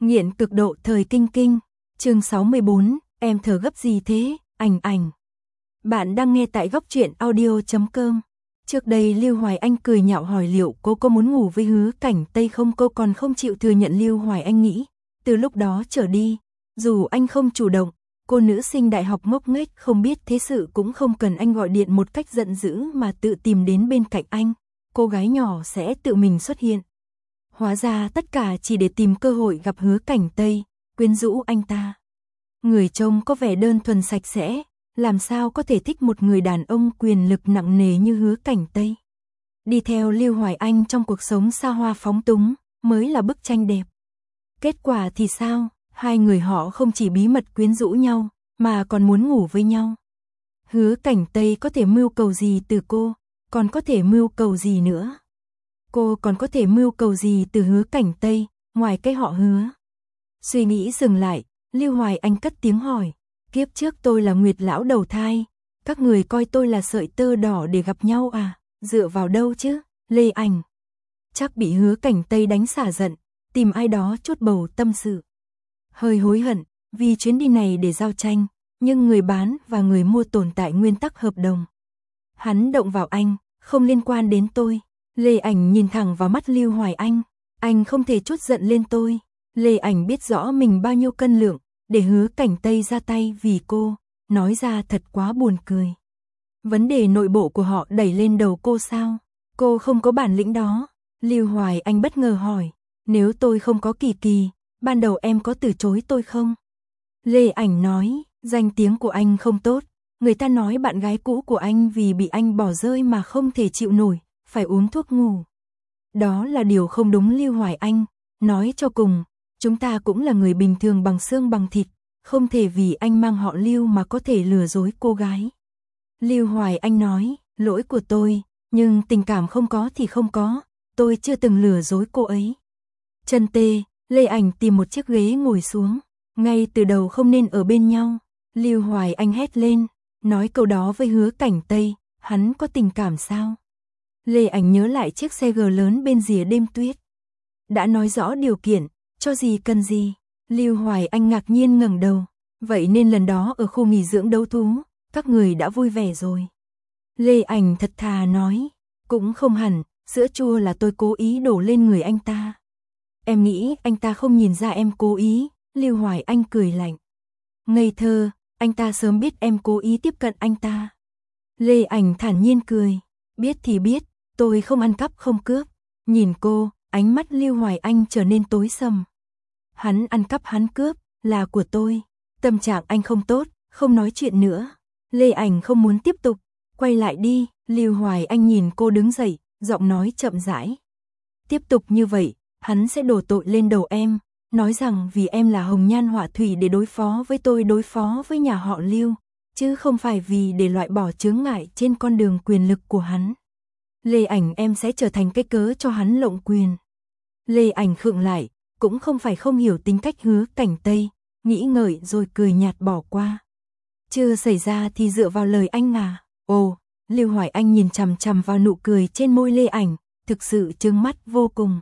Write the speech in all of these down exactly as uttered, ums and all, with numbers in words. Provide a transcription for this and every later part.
Nghiện cực độ thời kinh kinh, chương sáu mươi bốn, em thở gấp gì thế, ảnh ảnh. Bạn đang nghe tại góc truyện audio chấm com. Trước đây Lưu Hoài Anh cười nhạo hỏi liệu cô có muốn ngủ với Hứa Cảnh Tây không, cô còn không chịu thừa nhận. Lưu Hoài Anh nghĩ, từ lúc đó trở đi, dù anh không chủ động, cô nữ sinh đại học ngốc nghếch không biết thế sự cũng không cần anh gọi điện một cách giận dữ mà tự tìm đến bên cạnh anh, cô gái nhỏ sẽ tự mình xuất hiện. Hóa ra tất cả chỉ để tìm cơ hội gặp Hứa Cảnh Tây, quyến rũ anh ta. Người trông có vẻ đơn thuần sạch sẽ, làm sao có thể thích một người đàn ông quyền lực nặng nề như Hứa Cảnh Tây. Đi theo Lưu Hoài Anh trong cuộc sống xa hoa phóng túng, mới là bức tranh đẹp. Kết quả thì sao, hai người họ không chỉ bí mật quyến rũ nhau, mà còn muốn ngủ với nhau. Hứa Cảnh Tây có thể mưu cầu gì từ cô, còn có thể mưu cầu gì nữa. Cô còn có thể mưu cầu gì từ Hứa Cảnh Tây, ngoài cái họ Hứa. Suy nghĩ dừng lại, Lưu Hoài Anh cất tiếng hỏi, kiếp trước tôi là Nguyệt lão đầu thai, các người coi tôi là sợi tơ đỏ để gặp nhau à, dựa vào đâu chứ, Lê Ảnh. Chắc bị Hứa Cảnh Tây đánh xả giận, tìm ai đó chút bầu tâm sự. Hơi hối hận, vì chuyến đi này để giao tranh, nhưng người bán và người mua tồn tại nguyên tắc hợp đồng. Hắn động vào anh, không liên quan đến tôi. Lê Ảnh nhìn thẳng vào mắt Lưu Hoài Anh, anh không thể trút giận lên tôi. Lê Ảnh biết rõ mình bao nhiêu cân lượng, để Hứa Cảnh Tây ra tay vì cô, nói ra thật quá buồn cười. Vấn đề nội bộ của họ đẩy lên đầu cô sao? Cô không có bản lĩnh đó. Lưu Hoài Anh bất ngờ hỏi, nếu tôi không có Kỳ Kỳ, ban đầu em có từ chối tôi không? Lê Ảnh nói, danh tiếng của anh không tốt, người ta nói bạn gái cũ của anh vì bị anh bỏ rơi mà không thể chịu nổi, phải uống thuốc ngủ. Đó là điều không đúng. Lưu Hoài Anh nói cho cùng, chúng ta cũng là người bình thường bằng xương bằng thịt, không thể vì anh mang họ Lưu mà có thể lừa dối cô gái. Lưu Hoài Anh nói, lỗi của tôi, nhưng tình cảm không có thì không có, tôi chưa từng lừa dối cô ấy. Chân tê, Lê Ảnh tìm một chiếc ghế ngồi xuống, ngay từ đầu không nên ở bên nhau. Lưu Hoài Anh hét lên, nói câu đó với Hứa Cảnh Tây, hắn có tình cảm sao? Lê Ảnh nhớ lại chiếc xe G lớn bên rìa đêm tuyết. Đã nói rõ điều kiện, cho gì cần gì. Lưu Hoài Anh ngạc nhiên ngẩng đầu, vậy nên lần đó ở khu nghỉ dưỡng đấu thú, các người đã vui vẻ rồi. Lê Ảnh thật thà nói, cũng không hẳn, sữa chua là tôi cố ý đổ lên người anh ta. Em nghĩ anh ta không nhìn ra em cố ý. Lưu Hoài Anh cười lạnh. Ngây thơ, anh ta sớm biết em cố ý tiếp cận anh ta. Lê Ảnh thản nhiên cười, biết thì biết, tôi không ăn cắp không cướp. Nhìn cô, ánh mắt Lưu Hoài Anh trở nên tối sầm. Hắn ăn cắp hắn cướp, là của tôi. Tâm trạng anh không tốt, không nói chuyện nữa. Lê Ảnh không muốn tiếp tục, quay lại đi. Lưu Hoài Anh nhìn cô đứng dậy, giọng nói chậm rãi. Tiếp tục như vậy, hắn sẽ đổ tội lên đầu em, nói rằng vì em là hồng nhan họa thủy để đối phó với tôi, đối phó với nhà họ Lưu, chứ không phải vì để loại bỏ chướng ngại trên con đường quyền lực của hắn. Lê Ảnh, em sẽ trở thành cái cớ cho hắn lộng quyền. Lê Ảnh khựng lại, cũng không phải không hiểu tính cách Hứa Cảnh Tây, nghĩ ngợi rồi cười nhạt bỏ qua. Chưa xảy ra thì dựa vào lời anh à? Ồ, Lưu Hoài Anh nhìn chằm chằm vào nụ cười trên môi Lê Ảnh, thực sự trướng mắt vô cùng.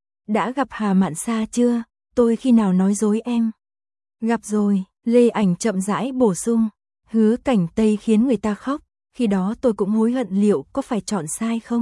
Đã gặp Hà Mạn Sa chưa? Tôi khi nào nói dối em? Gặp rồi. Lê Ảnh chậm rãi bổ sung. Hứa Cảnh Tây khiến người ta khóc, khi đó tôi cũng hối hận liệu có phải chọn sai không?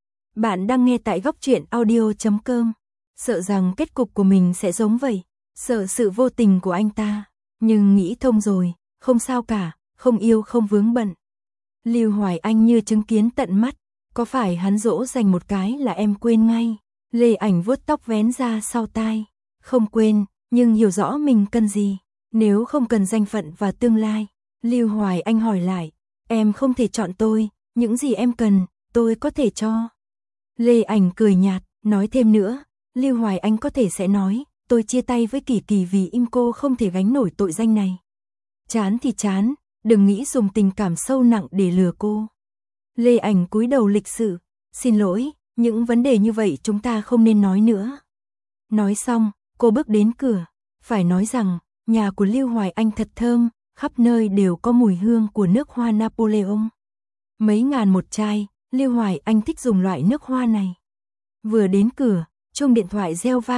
Bạn đang nghe tại góc truyện audio chấm com. Sợ rằng kết cục của mình sẽ giống vậy, sợ sự vô tình của anh ta, nhưng nghĩ thông rồi, không sao cả, không yêu không vướng bận. Lưu Hoài Anh như chứng kiến tận mắt, có phải hắn dỗ dành một cái là em quên ngay? Lê Ảnh vuốt tóc vén ra sau tai, không quên, nhưng hiểu rõ mình cần gì, nếu không cần danh phận và tương lai. Lưu Hoài Anh hỏi lại, em không thể chọn tôi, những gì em cần, tôi có thể cho. Lê Ảnh cười nhạt, nói thêm nữa, Lưu Hoài Anh có thể sẽ nói, tôi chia tay với Kỳ Kỳ vì im cô không thể gánh nổi tội danh này. Chán thì chán, đừng nghĩ dùng tình cảm sâu nặng để lừa cô. Lê Ảnh cúi đầu lịch sự, xin lỗi, những vấn đề như vậy chúng ta không nên nói nữa. Nói xong, cô bước đến cửa, phải nói rằng, nhà của Lưu Hoài Anh thật thơm, khắp nơi đều có mùi hương của nước hoa Napoleon. Mấy ngàn một chai, Lưu Hoài Anh thích dùng loại nước hoa này. Vừa đến cửa, chuông điện thoại reo vang,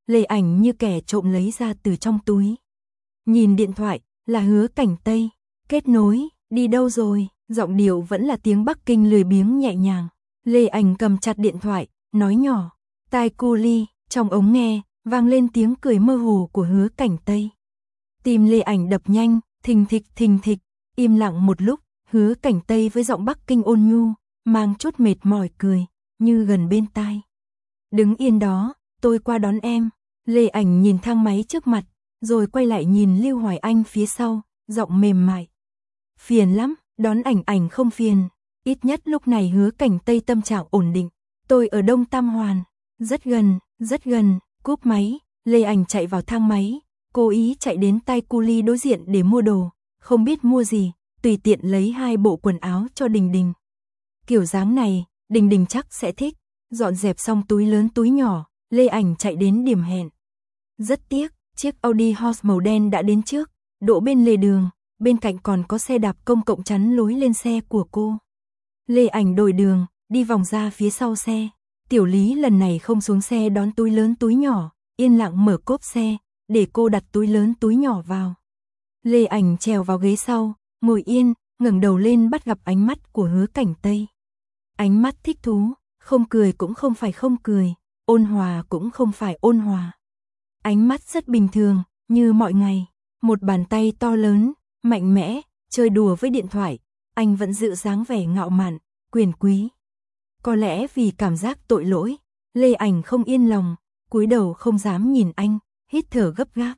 Lê Ảnh như kẻ trộm lấy ra từ trong túi. Nhìn điện thoại, là Hứa Cảnh Tây. Kết nối, đi đâu rồi? Giọng điệu vẫn là tiếng Bắc Kinh lười biếng nhẹ nhàng. Lê Ảnh cầm chặt điện thoại, nói nhỏ. Tai cu ly, trong ống nghe, vang lên tiếng cười mơ hồ của Hứa Cảnh Tây. Tim Lê Ảnh đập nhanh, thình thịch thình thịch, im lặng một lúc, Hứa Cảnh Tây với giọng Bắc Kinh ôn nhu, mang chút mệt mỏi cười, như gần bên tai. Đứng yên đó, tôi qua đón em. Lê Ảnh nhìn thang máy trước mặt, rồi quay lại nhìn Lưu Hoài Anh phía sau, giọng mềm mại. Phiền lắm, đón Ảnh Ảnh không phiền. Ít nhất lúc này Hứa Cảnh Tây tâm trạng ổn định. Tôi ở Đông Tam Hoàn, rất gần, rất gần. Cúp máy, Lê Ảnh chạy vào thang máy, cố ý chạy đến Tai Cu Ly đối diện để mua đồ, không biết mua gì, tùy tiện lấy hai bộ quần áo cho Đình Đình. Kiểu dáng này, Đình Đình chắc sẽ thích. Dọn dẹp xong túi lớn túi nhỏ, Lê Ảnh chạy đến điểm hẹn. Rất tiếc, chiếc Audi Horse màu đen đã đến trước, đỗ bên lề đường, bên cạnh còn có xe đạp công cộng chắn lối lên xe của cô. Lê Ảnh đổi đường, đi vòng ra phía sau xe. Tiểu Lý lần này không xuống xe đón túi lớn túi nhỏ, yên lặng mở cốp xe, để cô đặt túi lớn túi nhỏ vào. Lê Ảnh trèo vào ghế sau, ngồi yên, ngẩng đầu lên bắt gặp ánh mắt của Hứa Cảnh Tây. Ánh mắt thích thú, không cười cũng không phải không cười, ôn hòa cũng không phải ôn hòa. Ánh mắt rất bình thường, như mọi ngày. Một bàn tay to lớn, mạnh mẽ, chơi đùa với điện thoại, anh vẫn giữ dáng vẻ ngạo mạn, quyền quý. Có lẽ vì cảm giác tội lỗi, Lê Ảnh không yên lòng, cúi đầu không dám nhìn anh, hít thở gấp gáp.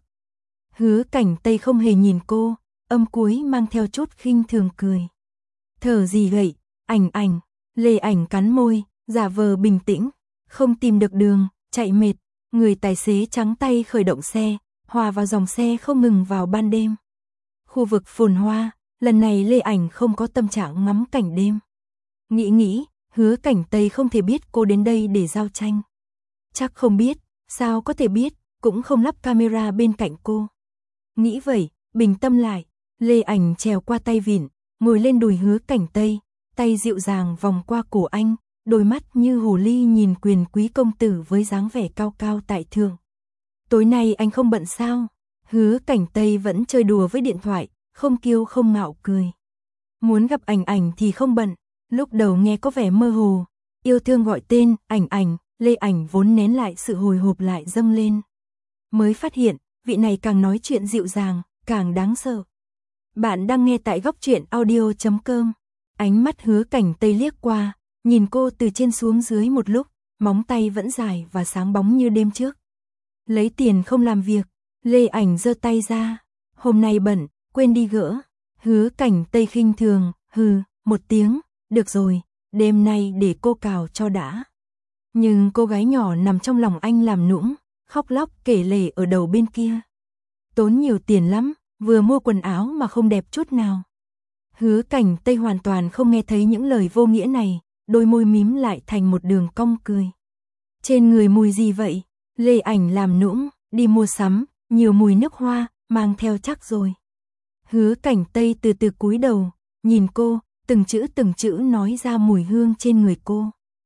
Hứa Cảnh Tây không hề nhìn cô, âm cuối mang theo chút khinh thường cười. Thở gì vậy, Ảnh Ảnh? Lê Ảnh cắn môi, giả vờ bình tĩnh, không tìm được đường, chạy mệt, người tài xế trắng tay khởi động xe, hòa vào dòng xe không ngừng vào ban đêm. Khu vực phồn hoa, lần này Lê Ảnh không có tâm trạng ngắm cảnh đêm. Nghĩ nghĩ, Hứa Cảnh Tây không thể biết cô đến đây để giao tranh. Chắc không biết, sao có thể biết, cũng không lắp camera bên cạnh cô. Nghĩ vậy, bình tâm lại, Lê Ảnh trèo qua tay vịn, ngồi lên đùi Hứa Cảnh Tây, tay dịu dàng vòng qua cổ anh, đôi mắt như hồ ly nhìn quyền quý công tử với dáng vẻ cao cao tại thượng. Tối nay anh không bận sao? Hứa Cảnh Tây vẫn chơi đùa với điện thoại, không kiêu không ngạo cười. Muốn gặp Ảnh Ảnh thì không bận, lúc đầu nghe có vẻ mơ hồ, yêu thương gọi tên, Ảnh Ảnh, Lê Ảnh vốn nén lại sự hồi hộp lại dâng lên. Mới phát hiện, vị này càng nói chuyện dịu dàng, càng đáng sợ. Bạn đang nghe tại góc truyện audio chấm com. Ánh mắt Hứa Cảnh Tây liếc qua, nhìn cô từ trên xuống dưới một lúc, móng tay vẫn dài và sáng bóng như đêm trước. Lấy tiền không làm việc, Lê Ảnh giơ tay ra, hôm nay bận, quên đi gỡ. Hứa Cảnh Tây khinh thường, hừ, một tiếng, được rồi, đêm nay để cô cào cho đã. Nhưng cô gái nhỏ nằm trong lòng anh làm nũng, khóc lóc kể lể ở đầu bên kia. Tốn nhiều tiền lắm, vừa mua quần áo mà không đẹp chút nào. Hứa Cảnh Tây hoàn toàn không nghe thấy những lời vô nghĩa này, đôi môi mím lại thành một đường cong cười. Trên người mùi gì vậy? Lê Ảnh làm nũng, đi mua sắm, nhiều mùi nước hoa, mang theo chắc rồi. Hứa Cảnh Tây từ từ cúi đầu, nhìn cô, từng chữ từng chữ nói ra mùi hương trên người cô.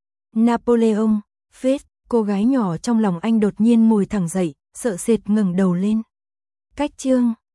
Napoleon, phết, cô gái nhỏ trong lòng anh đột nhiên ngồi thẳng dậy, sợ sệt ngẩng đầu lên. Cách chương